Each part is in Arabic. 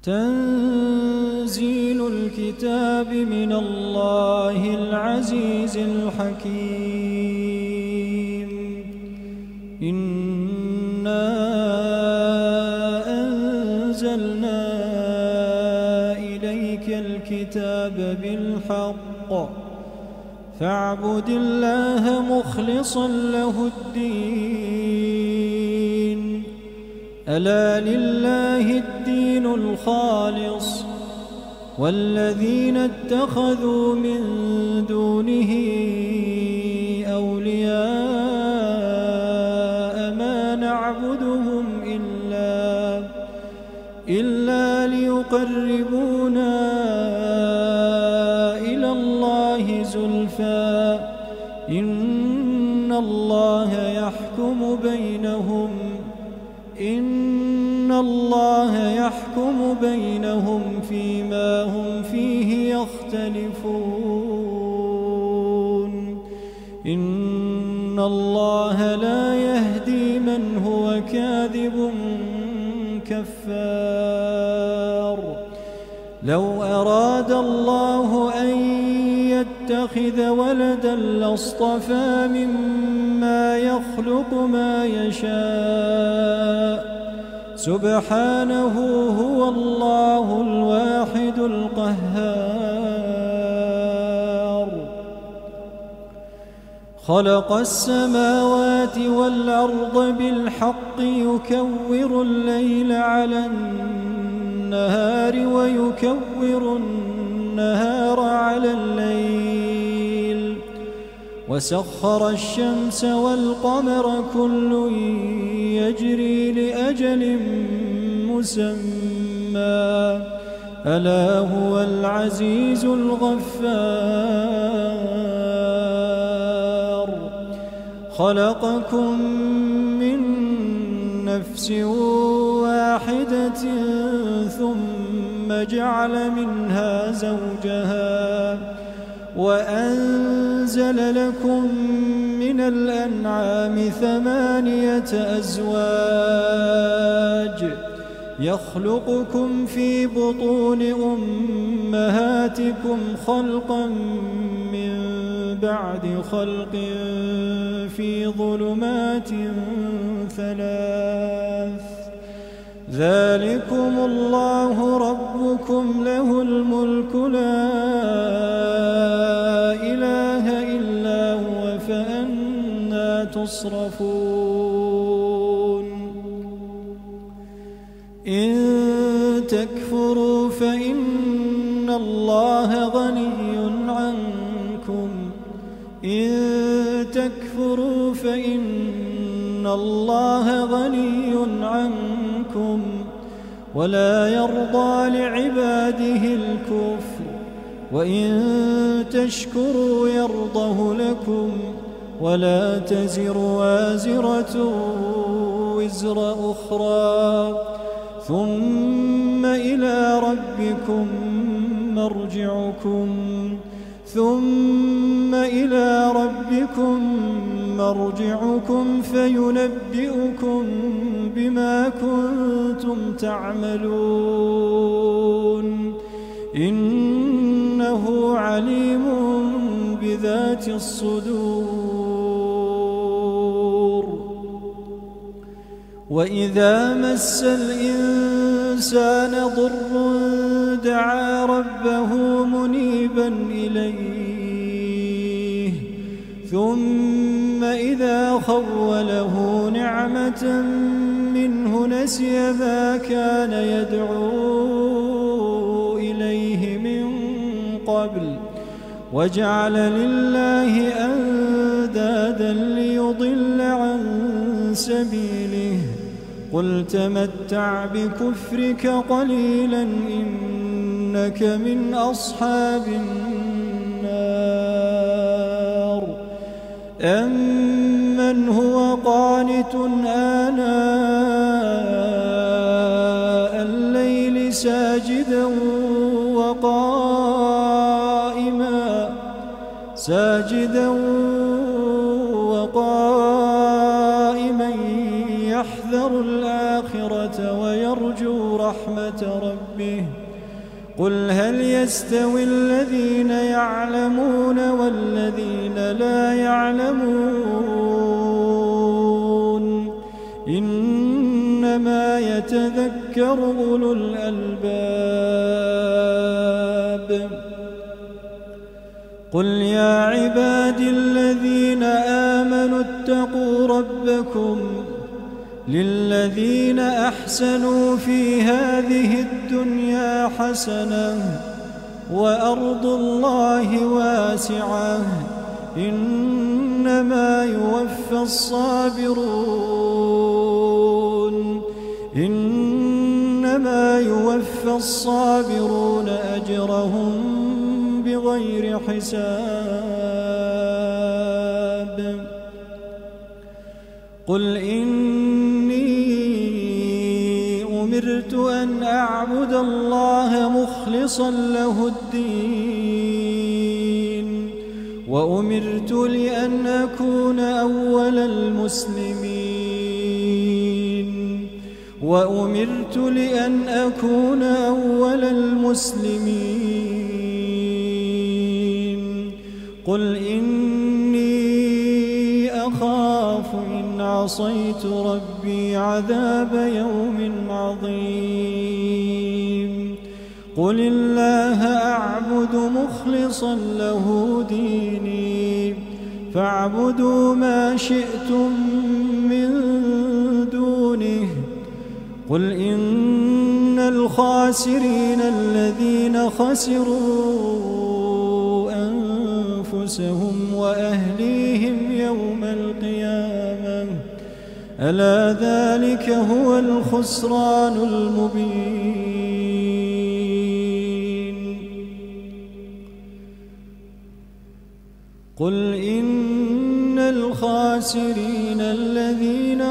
تنزيل الكتاب من الله العزيز الحكيم. إنا أنزلنا إليك الكتاب بالحق فاعبد الله مخلصا له الدين. ألا لله الدين الخالص والذين اتخذوا من دونه أولياء ما نعبدهم إلا ليقربونا إلى الله زلفى إن الله يحكم بينهم فيما هم فيه يختلفون. إن الله لا يهدي من هو كاذب كفار. لو أراد الله أن يتخذ ولدا لاصطفى مما يخلق ما يشاء سبحانه هو الله الواحد القهار. خلق السماوات والأرض بالحق يكور الليل على النهار ويكور النهار على الليل وسخر الشمس والقمر كل يجري لأجل مسمى ألا هو العزيز الغفار. خلقكم من نفس واحدة ثم جعل منها زوجها وأنزل لكم من الأنعام 8 أزواج يخلقكم في بطون أمهاتكم خلقا من بعد خلق في ظلمات 3 ذلكم الله ربكم له الملك لا إله إلا هو فأنى تصرفون. إن تكفروا فإن الله غني عنكم ولا يرضى لعباده الكفر وإن تشكروا يرضه لكم ولا تزر وازرة وزر أخرى ثم إلى ربكم مرجعكم فينبئكم بما كنتم تعملون. إنه عليم بذات الصدور. وإذا مس الإنسان ضر دعا ربه منيبا إليه ثم إذا خوله نعمة منه نسي ما كان يدعو إليه من قبل وجعل لله أندادا ليضل عن سبيله. قل تمتع بكفرك قليلا إنك من أصحاب النار. أمن هو قانت آناء الليل ساجدا وقائما يحذر الآخرة ويرجو رحمة ربه قل هل يستوي الذين يعلمون والذين لا يعلمون إنما يتذكر أولو الألباب قل يا عبادي الذين آمنوا اتقوا ربكم للذين أحسنوا في هذه الدنيا حسنة وأرض الله واسعة إنما يوفى الصابرون أجرهم بغير حساب قل إني أمرت أن أعبد الله مخلصا له الدين وأمرت لأن أكون أول المسلمين قل إني أخاف إن عصيت ربي عذاب يوم عظيم قل الله أعبد مخلصا له ديني فاعبدوا ما شئتم من دونه قل إن الخاسرين الذين خسروا أنفسهم وأهليهم يوم القيامة ألا ذلك هو الخسران المبين قل إن الخاسرين الذين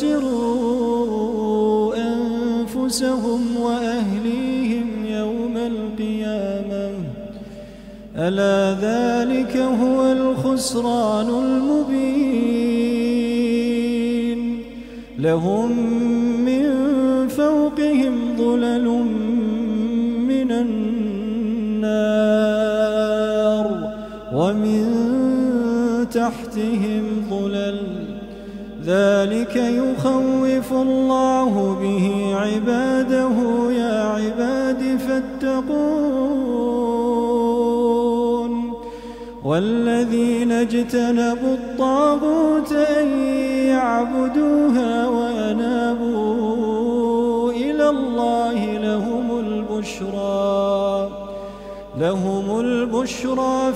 خسروا أنفسهم وأهليهم يوم القيامة ألا ذلك هو الخسران المبين لهم من فوقهم ظلل من النار ومن تحتهم ظلل ذلك يخوف الله به عباده يا عباد فاتقون والذين اجتنبوا الطاغوت أن يعبدوها وأنابوا إلى الله لهم البشرى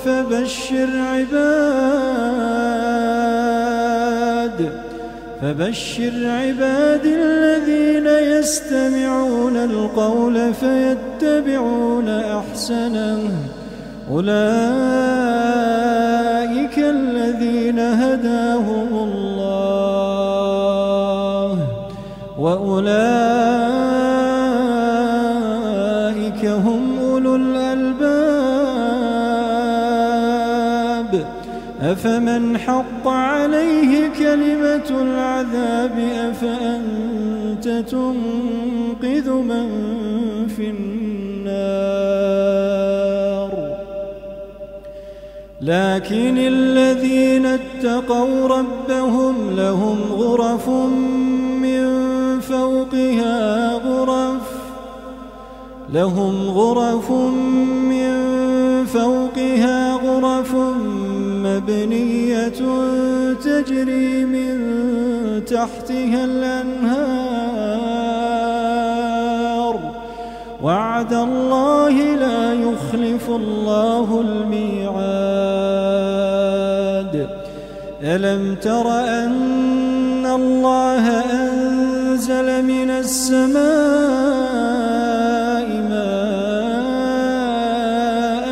فبشر عباد الذين يستمعون القول فيتبعون أحسنه أولئك الذين هداهم الله وأولئك هم أولو الألباب أفمن حق عليه كلمة العذاب أفأنت تنقذ من في النار لكن الذين اتقوا ربهم لهم غرف من فوقها غرف مبنية تجري من تحتها الأنهار وعد الله لا يخلف الله الميعاد ألم تر أن الله أنزل من السماء ماء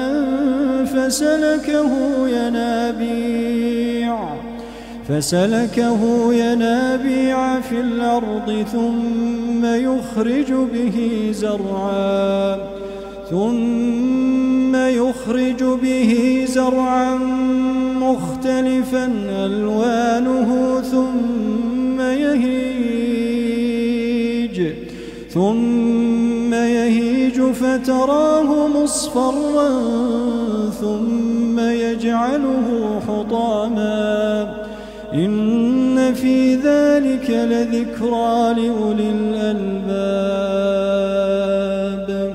فسلكه ينابيع في الأرض ثم يخرج به زرعا مختلفا ألوانه ثم ثم يهيج فتراه مصفرا ثم يجعله حطاما إن في ذلك لذكرى لأولي الألباب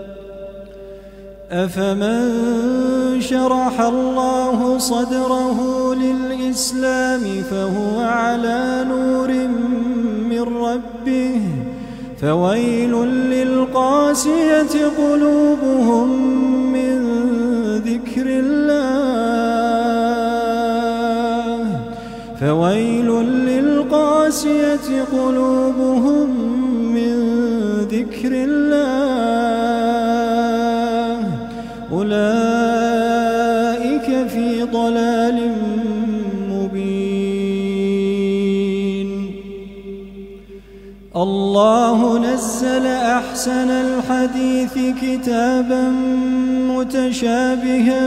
أفمن شرح الله صدره للإسلام فهو على نور من ربه فويل للقاسية قلوبهم من ذكر الله فويل للقاسية قلوبهم من ذكر الله أولئك في ضلال مبين الله نزل أحسن الحديث كتابا متشابها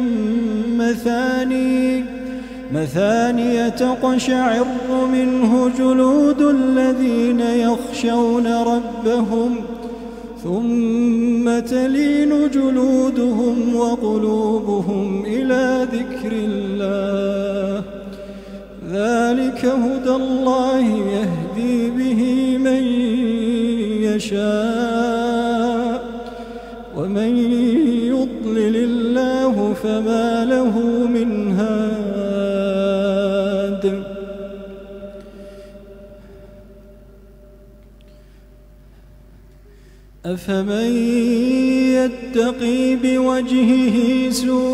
مثانية تقشعر منه جلود الذين يخشون ربهم ثم تلين جلودهم وقلوبهم إلى ذكر الله ذلك هدى الله يهدي به من يشاء ومن يضلل الله فما له من هاد أفمن يتقي بوجهه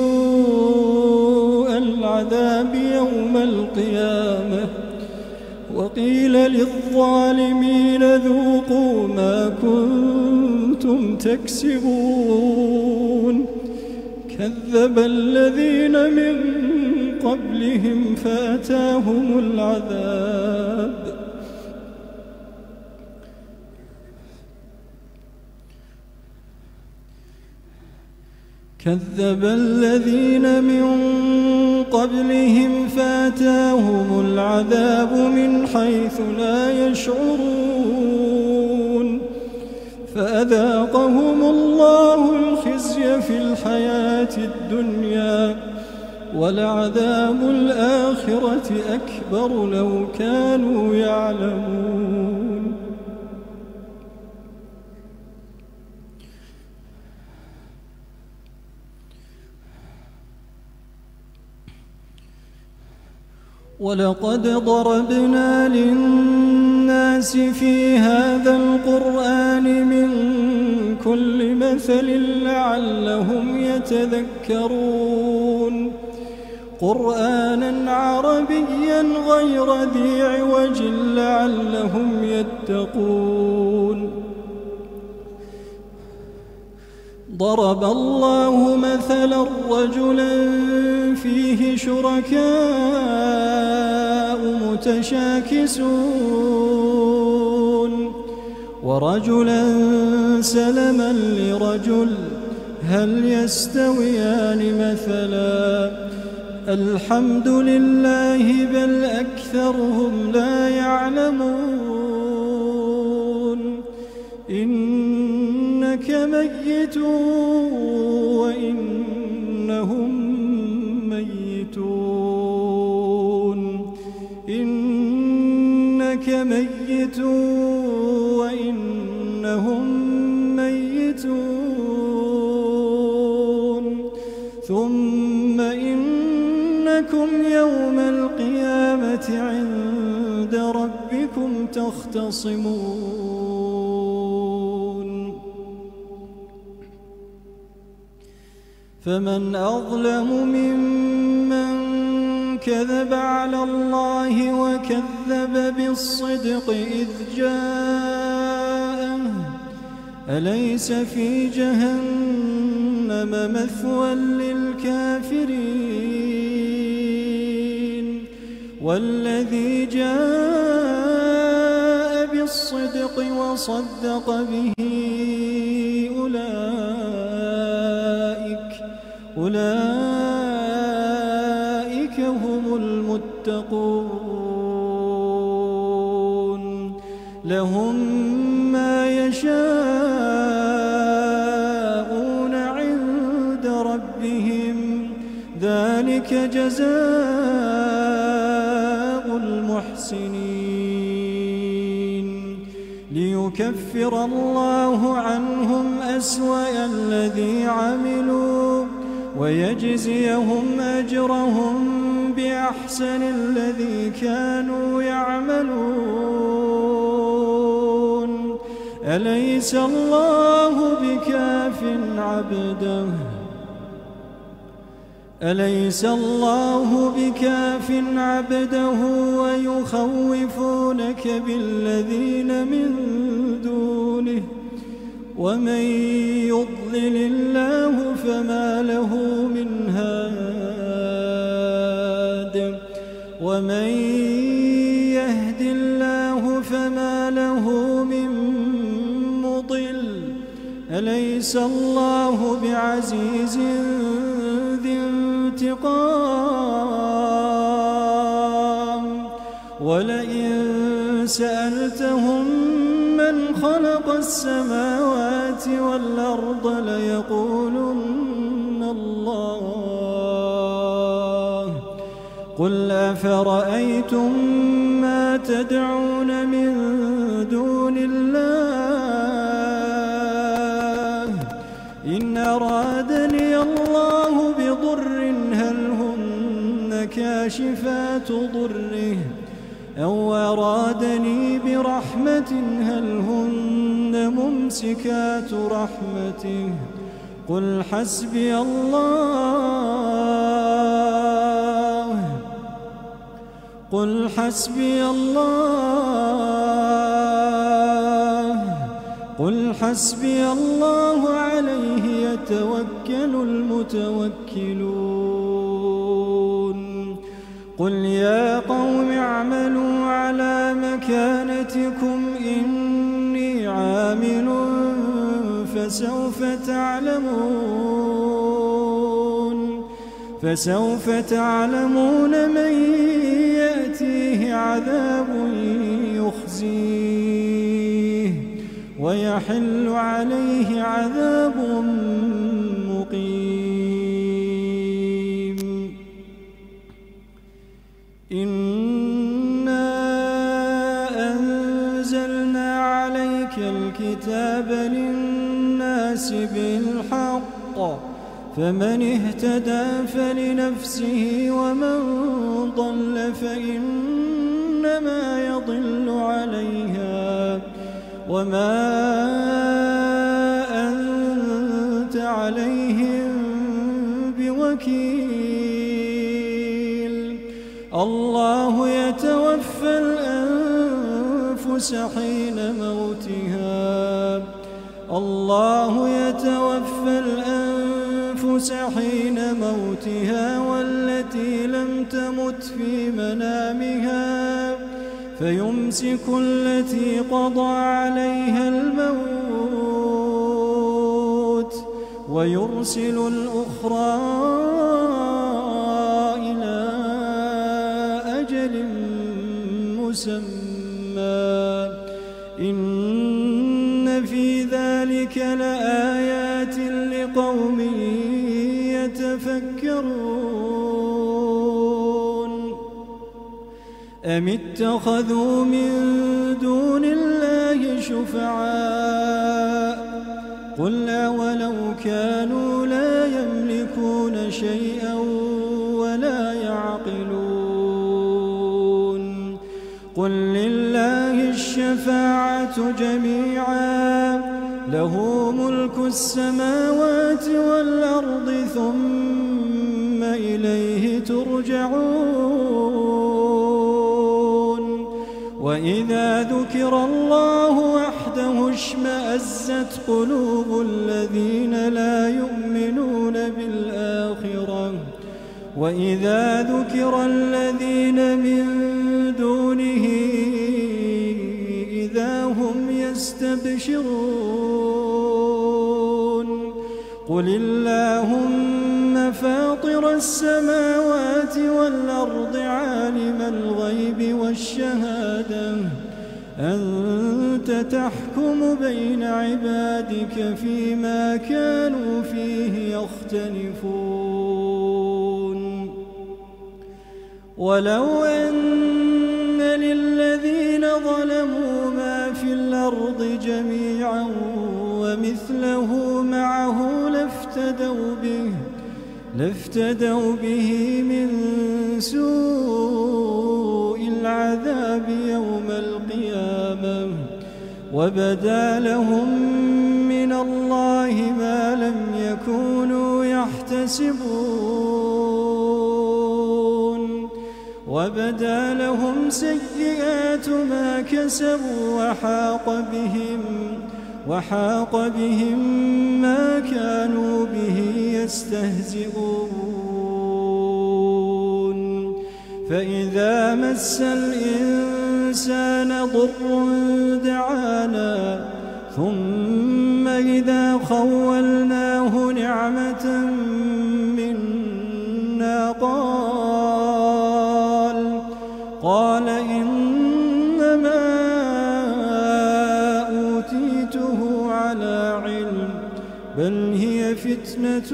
سوء العذاب يوم القيامة وقيل للظالمين ذوقوا ما كنتم تكسبون كذب الذين من قبلهم فأتاهم العذاب كذب الذين من قبلهم فأتاهم العذاب من حيث لا يشعرون فأذاقهم الله الخزي في الحياة الدنيا ولعذاب الآخرة أكبر لو كانوا يعلمون ولقد ضربنا للناس في هذا القرآن من كل مثل لعلهم يتذكرون قرآنا عربيا غير ذي عوج لعلهم يتقون ضرب الله مثلا رجلا فيه شركاء متشاكسون ورجلا سلما لرجل هل يستويان مثلا الحمد لله بل أكثرهم لا يعلمون إنك ميت وإنهم ميتون إنك ميت وإنهم ميتون ثم إنكم يوم القيامة عند ربكم تختصمون فمن أظلم ممن كذب على الله وكذب بالصدق إذ جاءه أليس في جهنم مثوى للكافرين والذي جاء بالصدق وصدق به أولئك هم المتقون لهم ما يشاءون ذلك جزاء المحسنين ليكفر الله عنهم أسوأ الذي عملوا ويجزيهم أجرهم بأحسن الذي كانوا يعملون أليس الله بكاف عبده ويخوفونك بالذين من دونه ومن يضلل الله فما له من هاد ومن يهد الله فما له من مضل أليس الله بعزيز ذي انتقام ولئن سألتهم من خلق السماوات والأرض ليقولن الله قل أفرأيتم ما تدعون من دون الله إن أرادني الله بضر هل هن كاشفات ضره أو أرادني برحمة هل هن ممسكات رحمته قل حسبي الله عليه يتوكل المتوكلون قل يا قوم اعملوا على مكانتكم إني عامل فسوف تعلمون من يأتيه عذاب يخزيه ويحل عليه عذاب مقيم إنا أنزلنا عليك الكتاب للناس بالحق فمن اهتدى فلنفسه ومن ضل فإنما يضل عليها وما أنت عليهم بوكيل الله يتوفى الأنفس حين موتها والتي لم تمت في منامها فيمسك التي قضى عليها الموت ويرسل الأخرى إلى أجل مسمى إن في ذلك لآيات لقوم يتفكرون أم اتخذوا من دون الله شفعاء قل أولو كانوا لا يملكون شيئا ولا يعقلون قل لله الشفاعة جميعا له ملك السماوات والأرض ثم إليه ترجعون وإذا ذكر الله وحده اشمأزت قلوب الذين لا يؤمنون بالآخرة وإذا ذكر الذين من دونه إذا هم يستبشرون قل اللهم فاطر السماوات والأرض عالم الغيب والشهادة أنت تحكم بين عبادك فيما كانوا فيه يختلفون ولو أن للذين ظلموا ما في الأرض جميعا ومثله معه لافتدوا به من سوء العذاب يوم القيامة وبدا لهم من الله ما لم يكونوا يحتسبون وبدا لهم سيئات ما كسبوا وحاق بهم ما كانوا به يستهزئون فإذا مس الإنسان ضر دعانا ثم إذا خولناه نعمة منا قال إنما أوتيته على علم بل هي فتنة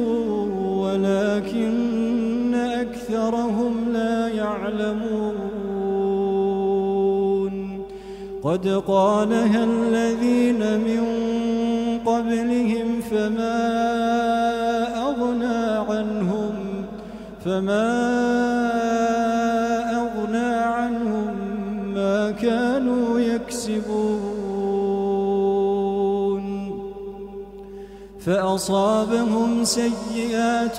ولكن أكثرهم لا يعلمون قد قالها الذين من قبلهم فما أغنى عنهم ما كانوا يكسبون فأصابهم سيئات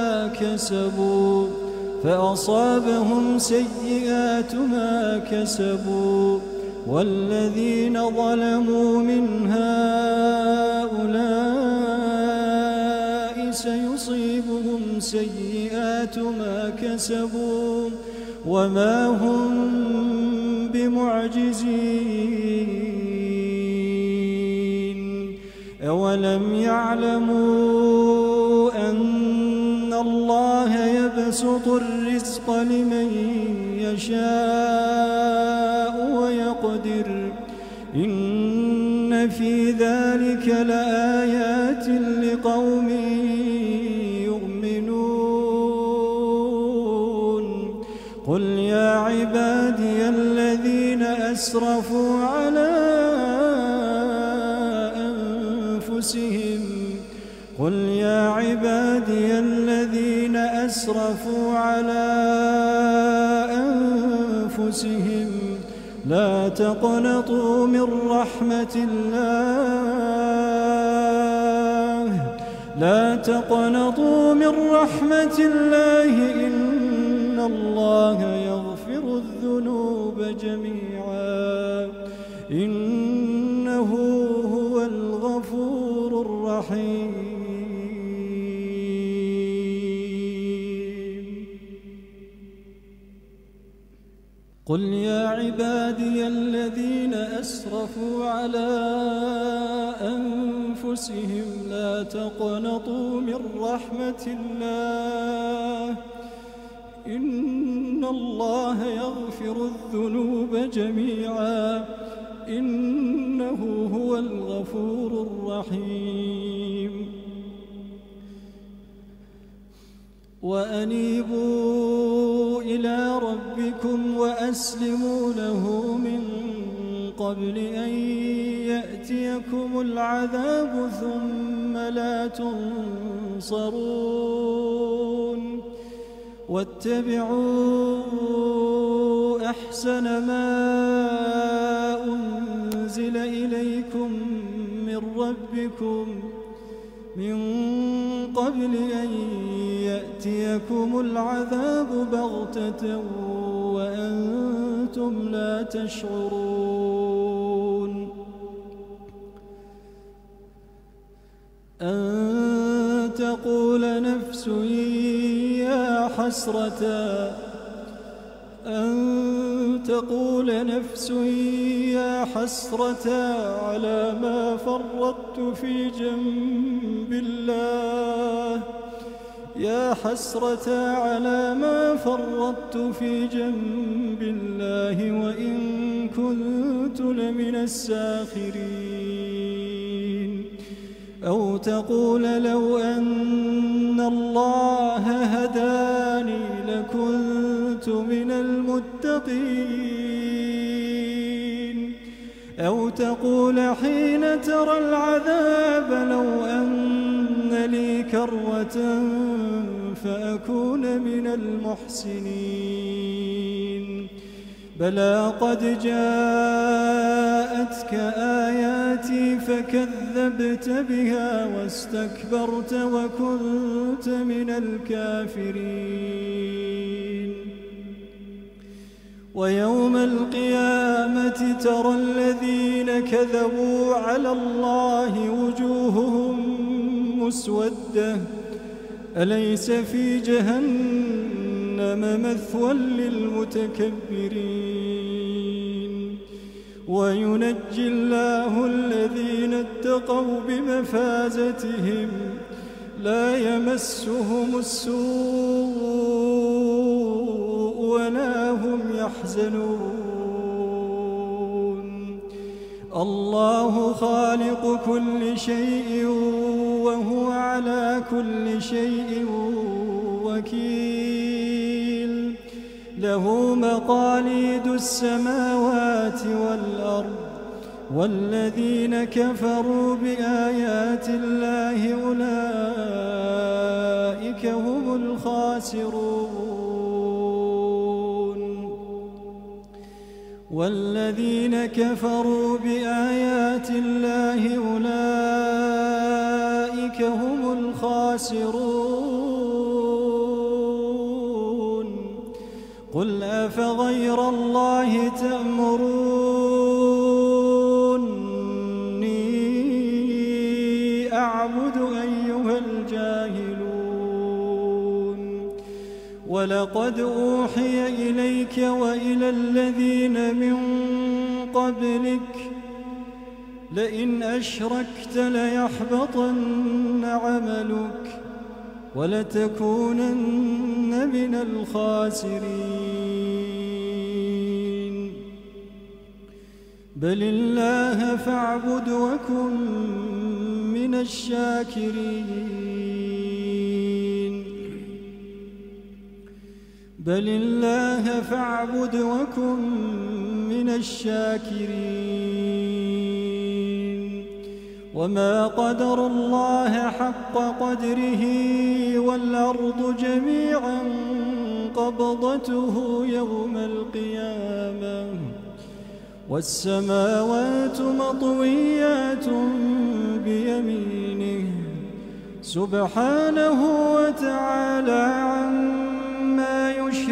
ما كسبوا والذين ظلموا من هؤلاء سيصيبهم سيئات ما كسبوا وما هم بمعجزين أولم يعلموا أن الله يبسط الرزق لمن يشاء ويقدر إن في ذلك لآيات لقوم يؤمنون قل يا عبادي الذين أسرفوا على أنفسهم لا تقنطوا من رحمة الله إن الله يغفر الذنوب جميعا إنه هو الغفور الرحيم قل يا عبادي الذين أسرفوا على أنفسهم لا تقنطوا من رحمة الله إن الله يغفر الذنوب جميعا إنه هو الغفور الرحيم وأنيبوا إلى ربكم وأسلموا له من قبل أن يأتيكم العذاب ثم لا تنصرون واتبعوا أحسن ما أنزل إليكم من ربكم من قبل أن يأتيكم العذاب بغتة وأنتم لا تشعرون أن تقول نفس يا حسرة على ما فرطت في جنب الله وإن كنت لمن الساخرين أو تقول لو أن الله هداني لكنت المتقين أو تقول حين ترى العذاب لو أن لي كرة فأكون من المحسنين بلى قد جاءتك آياتي فكذبت بها واستكبرت وكنت من الكافرين ويوم القيامة ترى الذين كذبوا على الله وجوههم مسودة أليس في جهنم مثوى للمتكبرين وينجي الله الذين اتقوا بمفازتهم لا يمسهم السوء ولا هم يحزنون الله خالق كل شيء وهو على كل شيء وكيل له مقاليد السماوات والأرض والذين كفروا بآيات الله أولئك هم الخاسرون والذين كفروا بآيات الله أولئك هم الخاسرون قل أفغير الله تأمروني أعبد أيها الجاهلون ولقد أوحي إليك وإلى الذين من قبلك لئن أشركت ليحبطن عملك ولتكونن من الخاسرين بل الله فاعبد وكن من الشاكرين بل الله فاعبد وكن من الشاكرين وما قدر الله حق قدره والأرض جميعا قبضته يوم القيامة والسماوات مطويات بيمينه سبحانه وتعالى عما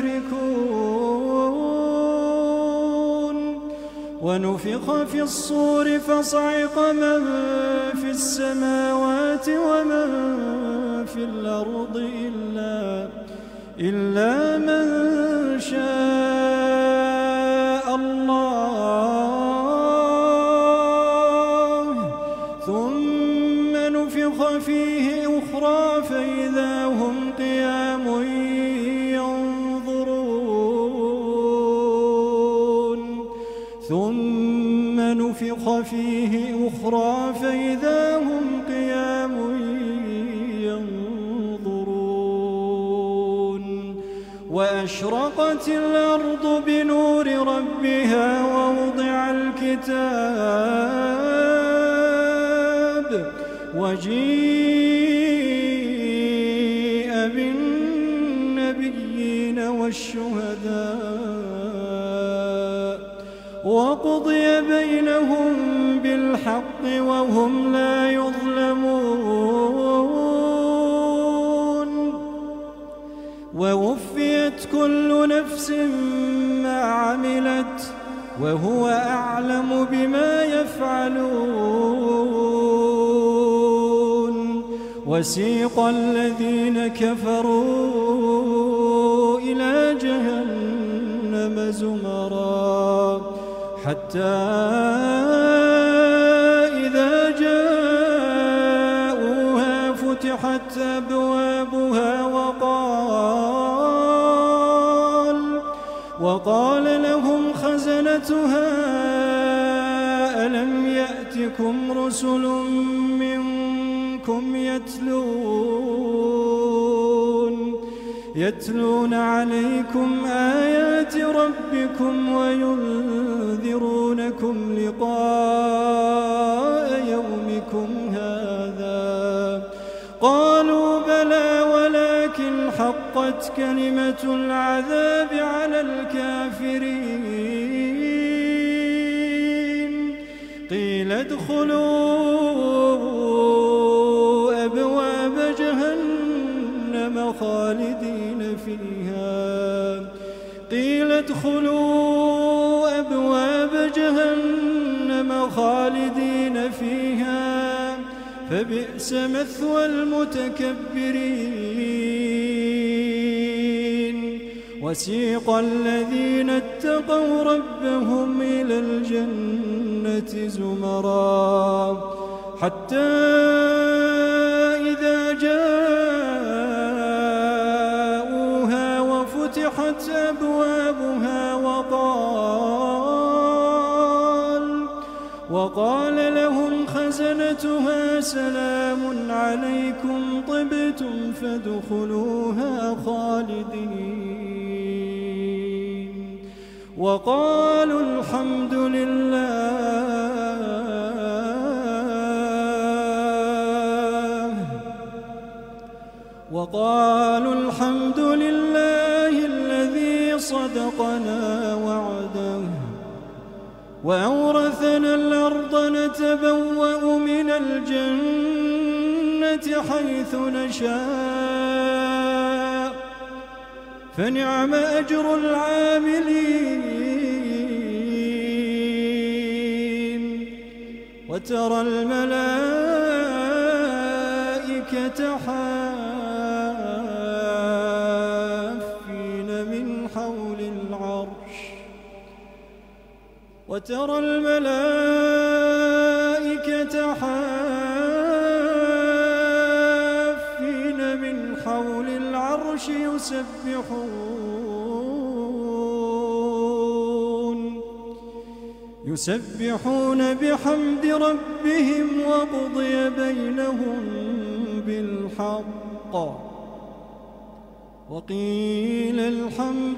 يشركون ونفخ في الصور فصعق من في السماوات ومن في الأرض إلا من شاء الله ثم نفخ فيه أخرى فإذا هم قيام ينظرون ثم نفخ فيه أخرى فإذا هم قيام ينظرون وأشرقت الأرض بنور ربها ووضع الكتاب وجيء بالنبيين والشهداء وقضي بينهم بالحق وهم لا يظلمون ووفيت كل نفس ما عملت وهو أعلم بما يفعلون وسيق الذين كفروا إلى جهنم زمرا حتى إذا جاءوها فتحت أبوابها وقال لهم خزنتها ألم يأتكم رسل منكم يتلون عليكم آيات ربكم وينذرونكم لقاء يومكم هذا. قالوا بلى ولكن حقت كلمة العذاب على الكافرين. قيل ادخلوا أبواب جهنم خالدين فيها. قيل ادخلوا أبواب جهنم خالدين فيها فبئس مثوى المتكبرين. وسيق الذين اتقوا ربهم إلى الجنة زمرا حتى إذا جاءوها وفتحت أبوابها وقال لهم خزنتها سلام عليكم طبتم فادخلوها خالدين. وقالوا الحمد لله الذي صدقنا وعده وأورثنا الأرض نتبوأ من الجنة حيث نشاء فنعم أجر العاملين. وترى الملائكة حافين من حول العرش يسبحون بحمد ربهم وقضي بينهم بالحق وقيل الحمد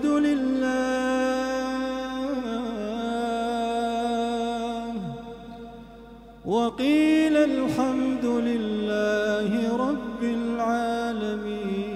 لله رب العالمين.